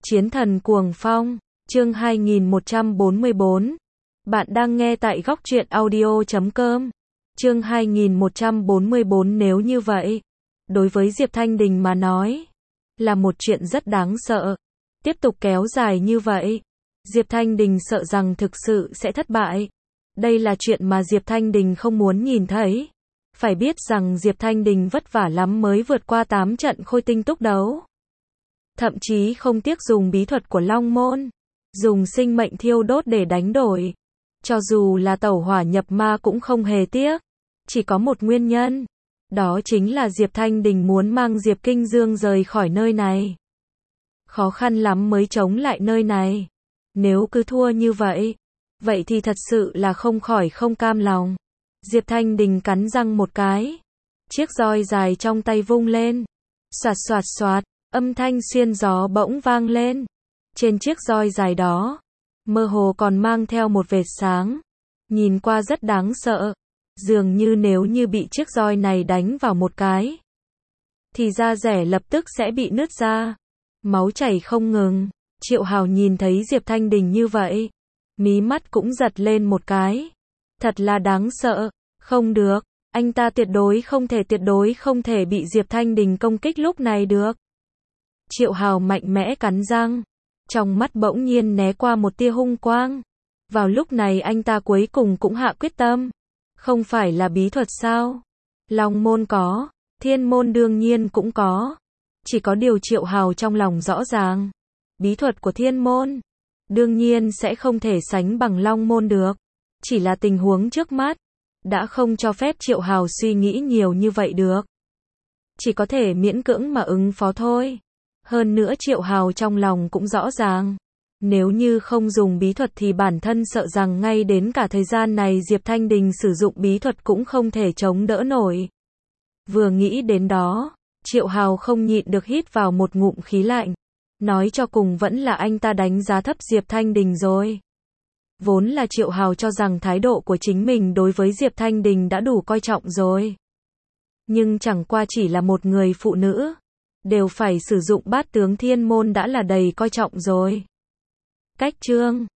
Chiến thần cuồng phong, chương 2144. Bạn đang nghe tại góc truyện audio.com. Chương 2144. Nếu như vậy, đối với Diệp Thanh Đình mà nói, là một chuyện rất đáng sợ. Tiếp tục kéo dài như vậy, Diệp Thanh Đình sợ rằng thực sự sẽ thất bại. Đây là chuyện mà Diệp Thanh Đình không muốn nhìn thấy. Phải biết rằng Diệp Thanh Đình vất vả lắm mới vượt qua 8 trận khôi tinh túc đấu. Thậm chí không tiếc dùng bí thuật của Long Môn, dùng sinh mệnh thiêu đốt để đánh đổi. Cho dù là tẩu hỏa nhập ma cũng không hề tiếc. Chỉ có một nguyên nhân, đó chính là Diệp Thanh Đình muốn mang Diệp Kinh Dương rời khỏi nơi này. Khó khăn lắm mới chống lại nơi này. Nếu cứ thua như vậy, vậy thì thật sự là không khỏi không cam lòng. Diệp Thanh Đình cắn răng một cái. Chiếc roi dài trong tay vung lên. Xoạt xoạt xoạt, âm thanh xuyên gió bỗng vang lên. Trên chiếc roi dài đó, mơ hồ còn mang theo một vệt sáng. Nhìn qua rất đáng sợ. Dường như nếu như bị chiếc roi này đánh vào một cái, thì da rẻ lập tức sẽ bị nứt ra. Máu chảy không ngừng. Triệu Hào nhìn thấy Diệp Thanh Đình như vậy, mí mắt cũng giật lên một cái. Thật là đáng sợ. Không được, anh ta tuyệt đối không thể bị Diệp Thanh Đình công kích lúc này được. Triệu Hào mạnh mẽ cắn răng, trong mắt bỗng nhiên né qua một tia hung quang. Vào lúc này anh ta cuối cùng cũng hạ quyết tâm. Không phải là bí thuật sao? Long môn có, thiên môn đương nhiên cũng có. Chỉ có điều Triệu Hào trong lòng rõ ràng, bí thuật của thiên môn đương nhiên sẽ không thể sánh bằng Long môn được. Chỉ là tình huống trước mắt đã không cho phép Triệu Hào suy nghĩ nhiều như vậy được. Chỉ có thể miễn cưỡng mà ứng phó thôi. Hơn nữa Triệu Hào trong lòng cũng rõ ràng, nếu như không dùng bí thuật thì bản thân sợ rằng ngay đến cả thời gian này Diệp Thanh Đình sử dụng bí thuật cũng không thể chống đỡ nổi. Vừa nghĩ đến đó, Triệu Hào không nhịn được hít vào một ngụm khí lạnh. Nói cho cùng vẫn là anh ta đánh giá thấp Diệp Thanh Đình rồi. Vốn là Triệu Hào cho rằng thái độ của chính mình đối với Diệp Thanh Đình đã đủ coi trọng rồi. Nhưng chẳng qua chỉ là một người phụ nữ, đều phải sử dụng bát tướng thiên môn đã là đầy coi trọng rồi. Cách chương